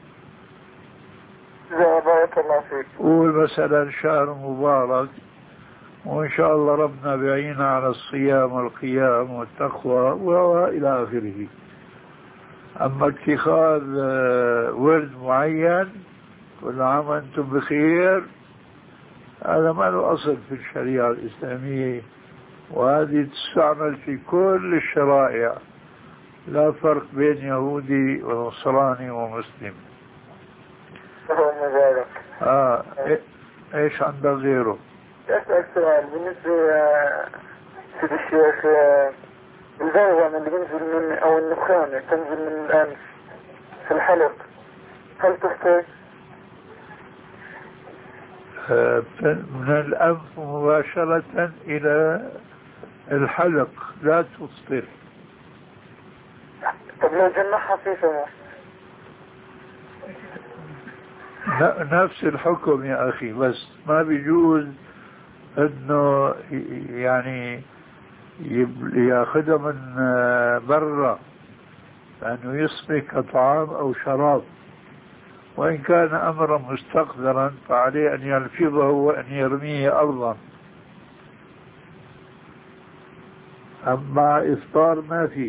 لا بارك الله فيك. قول مثلا شهر مبارك، وإن شاء الله ربنا بيعينا على الصيام والقيام والتقوى وإلى آخره. أما اتخاذ ورد معين كل عام وأنتم بخير، هذا ما له أصل في الشريعة الإسلامية، وهذه تستعمل في كل الشرائع، لا فرق بين يهودي ونصراني ومسلم. مبارك. آه. إيش عندك غيره؟ أسأل سؤال بالنسبة سيد الشيخ، البلغم اللي بينزل من أو النخامة تنزل من الأنف في الحلق، هل تفطر؟ آه من الأنف مباشرة إلى الحلق لا تفطر. طب لو جمعها في فمه؟ نفس الحكم يا أخي، بس ما بيجوز انه يعني ياخذها من برا لانه يصبح كطعام او شراب، وان كان امرا مستقدرا فعليه ان يلفظه وان يرميه ارضا. اما افطار ما في.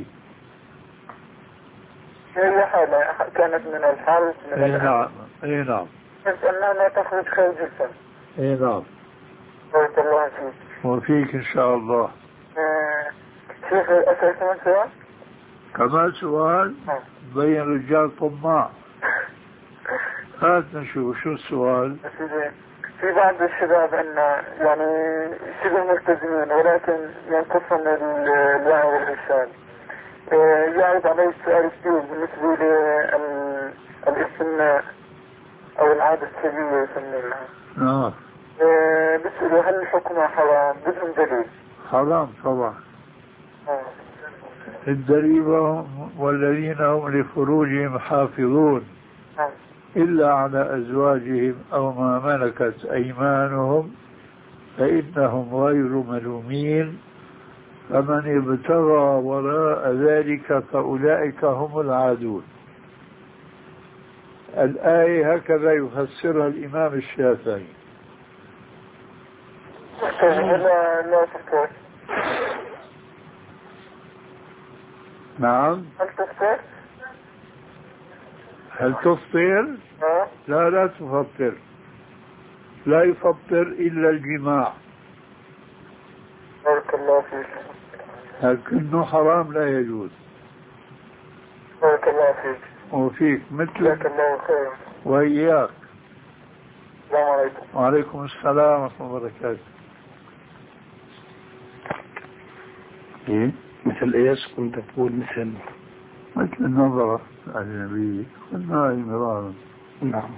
هي حالة كانت من الحال من اي نعم. اي نعم. بس انها لا تخرج خارج الفم. اي نعم. بارك الله فيك. وفيك ان شاء الله. آه، شيخ اسأل كمان سؤال؟ كمان سؤال؟ آه. بين رجال طماع. هات نشوف شو السؤال. في بعض الشباب ان يعني شبه ملتزمين ولكن ينقصهم الوعي والارشاد. يعرض عليه السؤال كثير بالنسبة للاستمناء او العادة السرية يسمونها. نعم. بسأله هل حكمها حرام؟ بدهم دليل. حرام طبعا. آه. الدليل والذين هم لفروجهم حافظون آه. إلا على أزواجهم أو ما ملكت أيمانهم فإنهم غير ملومين، فمن ابتغى وراء ذلك فأولئك هم العادون. الآية هكذا يفسرها الإمام الشافعي. لا لا تفكر. نعم. هل تفكر؟ هل تفطر؟ ها؟ لا لا تفطر، لا يفطر إلا الجماع، بارك الله فيك. لكنه حرام لا يجوز. بارك الله فيك. وفيك جزاك مثل الله خير. وإياك. السلام عليكم. وعليكم السلام ورحمة الله وبركاته. إيه؟ مثل ايش كنت تقول؟ مثل مثل النظرة الأجنبية قلنا مرارا. نعم.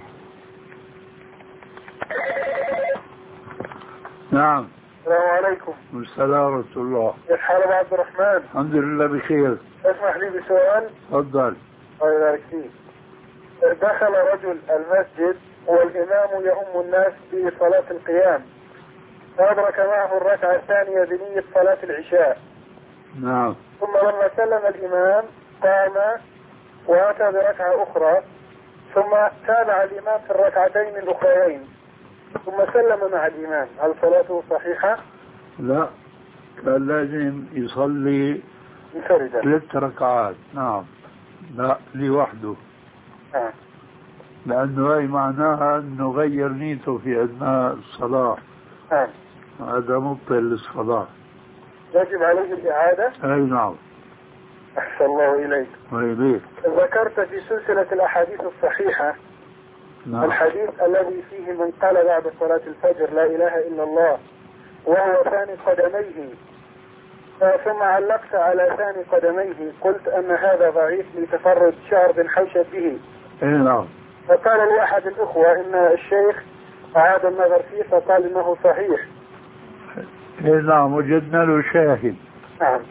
نعم. السلام عليكم. السلام ورحمة الله. كيف حالك عبد الرحمن؟ الحمد لله بخير. اسمح لي بسؤال. تفضل. الله يبارك فيك. دخل رجل المسجد والإمام يؤم الناس في صلاة القيام، فأدرك معه الركعة الثانية بنية صلاة العشاء. نعم. ثم لما سلم الإمام قام وأتى بركعة أخرى، ثم تابع الإمام في الركعتين الأخريين، ثم سلم مع الإمام، هل صلاته صحيحة؟ لا، كان لازم يصلي منفردا. ثلاث ركعات. نعم. لا لوحده. نعم. لأنه هي معناها أنه غير نيته في أثناء الصلاة. نعم. هذا مبطل للصلاة. يجب عليه الإعادة؟ أي نعم. أحسن الله إليك. وإليك. ذكرت في سلسلة الأحاديث الصحيحة نعم. الحديث الذي فيه من قال بعد صلاة الفجر لا إله إلا الله وهو ثاني قدميه، ثم علقت على ثاني قدميه، قلت أن هذا ضعيف لتفرد شعر بن حوشب به. أي نعم. فقال لي أحد الأخوة إن الشيخ أعاد النظر فيه فقال إنه صحيح. أي نعم، وجدنا له شاهد. نعم.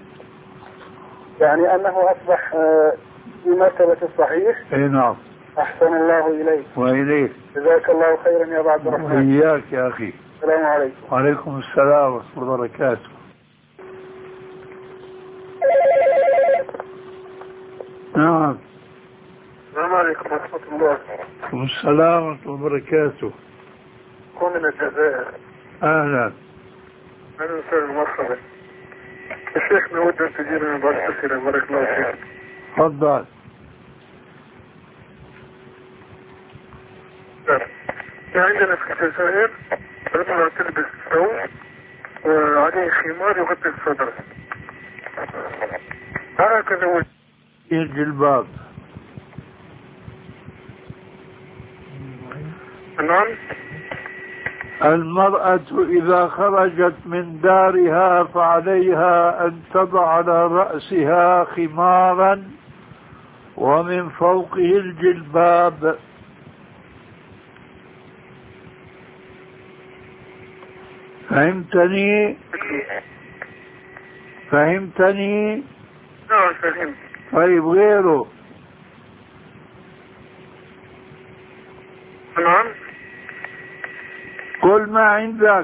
يعني أنه أصبح في مرتبة الصحيح. أي نعم. أحسن الله إليك. وإليك. جزاك الله خيرا يا أبا عبد الرحمن. وإياك يا أخي. السلام عليكم. وعليكم السلام ورحمة الله وبركاته. نعم. السلام عليكم ورحمة الله. وعليكم السلام ورحمة الله وبركاته. كون من الجزائر. أهلا. أهلا وسهلا مرحبا. الشيخ نود أن تجينا بعض الأسئلة. بارك الله فيك. تفضل. عندنا في الجزائر رجل تلبس ثوب وعليه خمار يغطي الصدر، هكذا هو الجلباب. نعم. المرأة إذا خرجت من دارها فعليها أن تضع على رأسها خمارا ومن فوقه الجلباب. فهمتني؟ فهمتني؟ نعم فهمت. طيب غيره؟ نعم. قل ما عندك.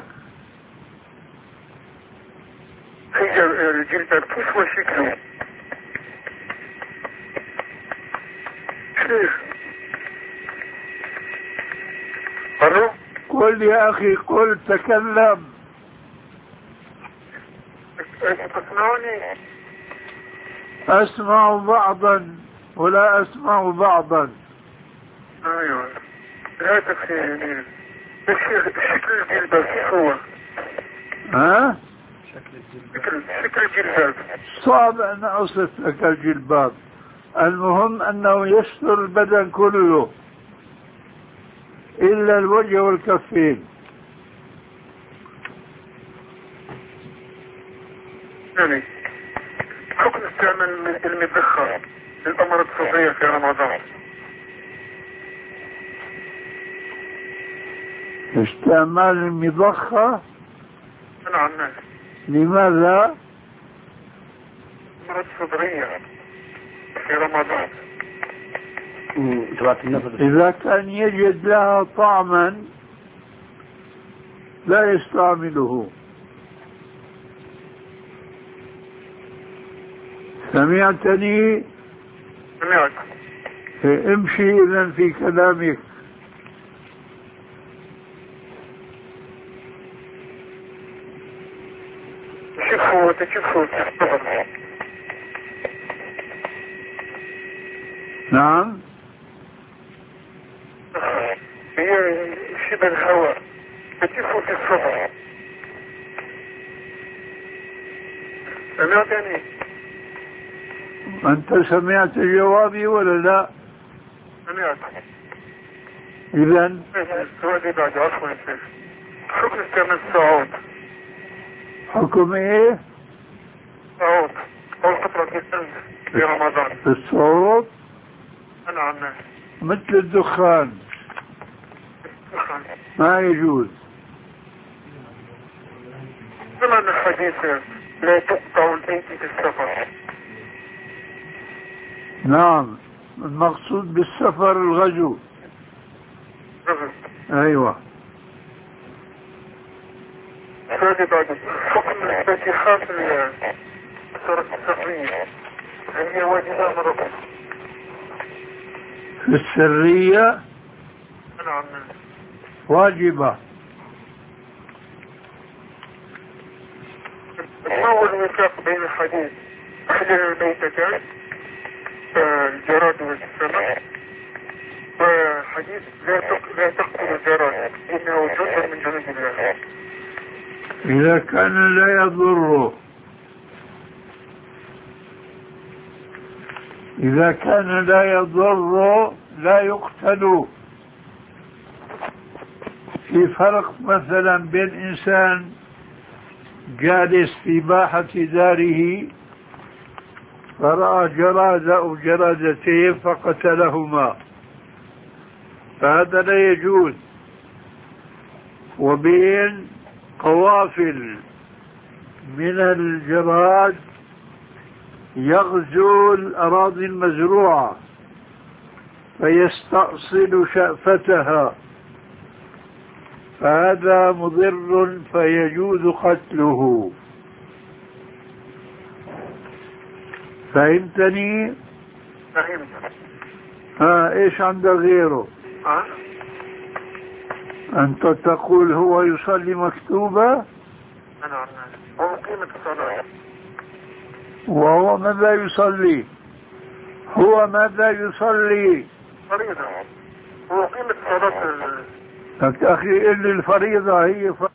هي الجلباب كيف هو شكله؟ شيخ. ألو؟ قل يا أخي، قل، تكلم. تسمعني؟ أسمع بعضا ولا أسمع بعضا. أيوة. لا تخيني. الشيخ شكل الجلباب كيف هو؟ ها؟ شكل شكل الجلباب. صعب أن أوصف لك الجلباب. المهم أنه يستر البدن كله إلا الوجه والكفين. يعني حكم استعمال المذخر للأمراض الصدرية في رمضان. استعمال المضخة؟ نعم. لماذا؟ أمراض صدرية في رمضان. إذا كان يجد لها طعما لا يستعمله. سمعتني؟ سمعت. امشي إذن في كلامك. شوفوا تشوفوا نعم. شبه الهواء بتفوت السفر. سمعتني؟ أنت سمعت جوابي ولا لا؟ سمعت. إذن السؤال بعد عفوا يا شيخ، حكم استعمال الصعود. حكم إيه؟ صعود أو فترة الثلج في رمضان. الصعود؟ نعم. مثل الدخان ما يجوز. سمعنا الحديث لا تقطع البيت في السفر. نعم، المقصود بالسفر الغزو. أيوة. هذه بعد حكم الفاتحة في السورة السرية هي واجبة مرة. في السرية نعم واجبة. ما هو الوفاق بين الحديث أحد الميتتين الجراد والسمك وحديث لا لا تقتل الجراد إنه جزء من جنود الله؟ إذا كان لا يضر إذا كان لا يضر لا يقتل. في فرق مثلا بين إنسان جالس في باحة داره فرأى جرادة أو جرادتين فقتلهما، فهذا لا يجوز. وبين قوافل من الجراد يغزو الأراضي المزروعة فيستأصل شأفتها، فهذا مضر فيجوز قتله. فهمتني؟ فهمت. ها ايش عندك غيره؟ أه؟ انت تقول هو يصلي مكتوبة؟ نعم. هو قيمة الصلاة. وهو ماذا يصلي؟ هو ماذا يصلي؟ فريضة. هو قيمة صلاة. لك أخي قل لي الفريضة هي ف...